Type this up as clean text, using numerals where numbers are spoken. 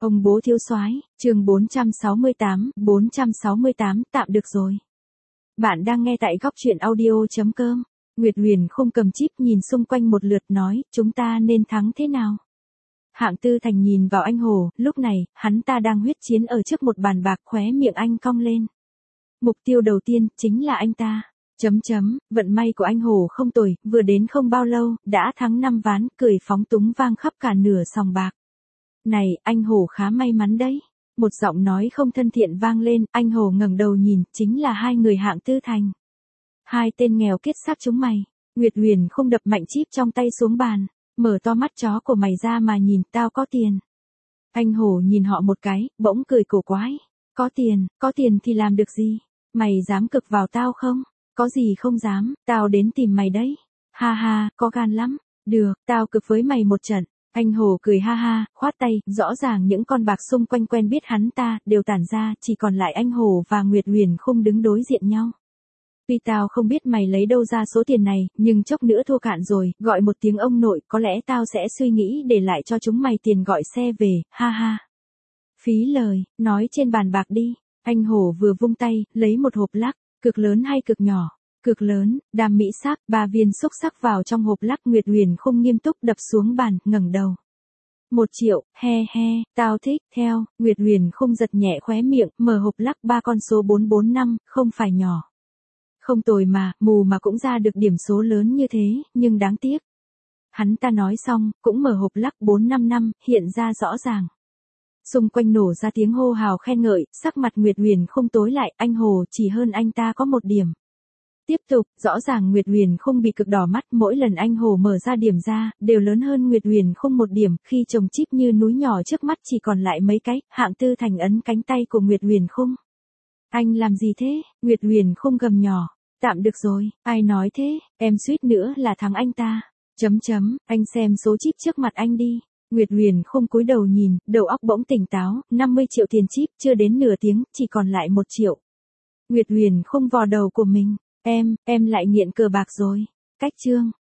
Ông bố thiếu soái, chương 468, tạm được rồi. Bạn đang nghe tại góc truyện audio.com. Nguyệt Huyền không cầm chip nhìn xung quanh một lượt nói, chúng ta nên thắng thế nào? Hạng Tư Thành nhìn vào anh Hồ, lúc này, hắn ta đang huyết chiến ở trước một bàn bạc, khóe miệng anh cong lên. Mục tiêu đầu tiên, chính là anh ta. Vận may của anh Hồ không tồi, vừa đến không bao lâu, đã thắng 5 ván, cười phóng túng vang khắp cả nửa sòng bạc. Này, anh Hồ khá may mắn đấy. Một giọng nói không thân thiện vang lên, anh Hồ ngẩng đầu nhìn, chính là hai người Hạng Tư Thành. Hai tên nghèo kết xác chúng mày. Nguyệt Huyền không đập mạnh chip trong tay xuống bàn, mở to mắt chó của mày ra mà nhìn, tao có tiền. Anh Hồ nhìn họ một cái, bỗng cười cổ quái. Có tiền thì làm được gì? Mày dám cực vào tao không? Có gì không dám, tao đến tìm mày đấy. Ha ha, có gan lắm. Được, tao cực với mày một trận. Anh Hồ cười ha ha, khoát tay, rõ ràng những con bạc xung quanh quen biết hắn ta, đều tản ra, chỉ còn lại anh Hồ và Nguyệt Huyền không đứng đối diện nhau. Tuy tao không biết mày lấy đâu ra số tiền này, nhưng chốc nữa thua cạn rồi, gọi một tiếng ông nội, có lẽ tao sẽ suy nghĩ để lại cho chúng mày tiền gọi xe về, ha ha. Phí lời, nói trên bàn bạc đi. Anh Hồ vừa vung tay, lấy một hộp lắc, cực lớn hay cực nhỏ? Cực lớn, đam mỹ sắc, 3 viên xúc sắc vào trong hộp lắc. Nguyệt Huyền không nghiêm túc đập xuống bàn, ngẩng đầu. 1 triệu, he, tao thích, theo. Nguyệt Huyền không giật nhẹ khóe miệng, mở hộp lắc 3 con số 445, không phải nhỏ. Không tồi mà, mù mà cũng ra được điểm số lớn như thế, nhưng đáng tiếc. Hắn ta nói xong, cũng mở hộp lắc 455, hiện ra rõ ràng. Xung quanh nổ ra tiếng hô hào khen ngợi, sắc mặt Nguyệt Huyền không tối lại, anh Hồ chỉ hơn anh ta có 1 điểm. Tiếp tục, rõ ràng Nguyệt Huyền không bị cực đỏ mắt, mỗi lần anh Hồ mở ra điểm ra, đều lớn hơn Nguyệt Huyền không 1 điểm, khi chồng chip như núi nhỏ trước mắt chỉ còn lại mấy cái. Hạng Tư Thành ấn cánh tay của Nguyệt Huyền không. Anh làm gì thế? Nguyệt Huyền không gầm nhỏ. Tạm được rồi, ai nói thế, em suýt nữa là thắng anh ta. Anh xem số chip trước mặt anh đi. Nguyệt Huyền không cúi đầu nhìn, đầu óc bỗng tỉnh táo, 50 triệu tiền chip, chưa đến nửa tiếng, chỉ còn lại 1 triệu. Nguyệt Huyền không vò đầu của mình, em lại nghiện cờ bạc rồi. Cách chương.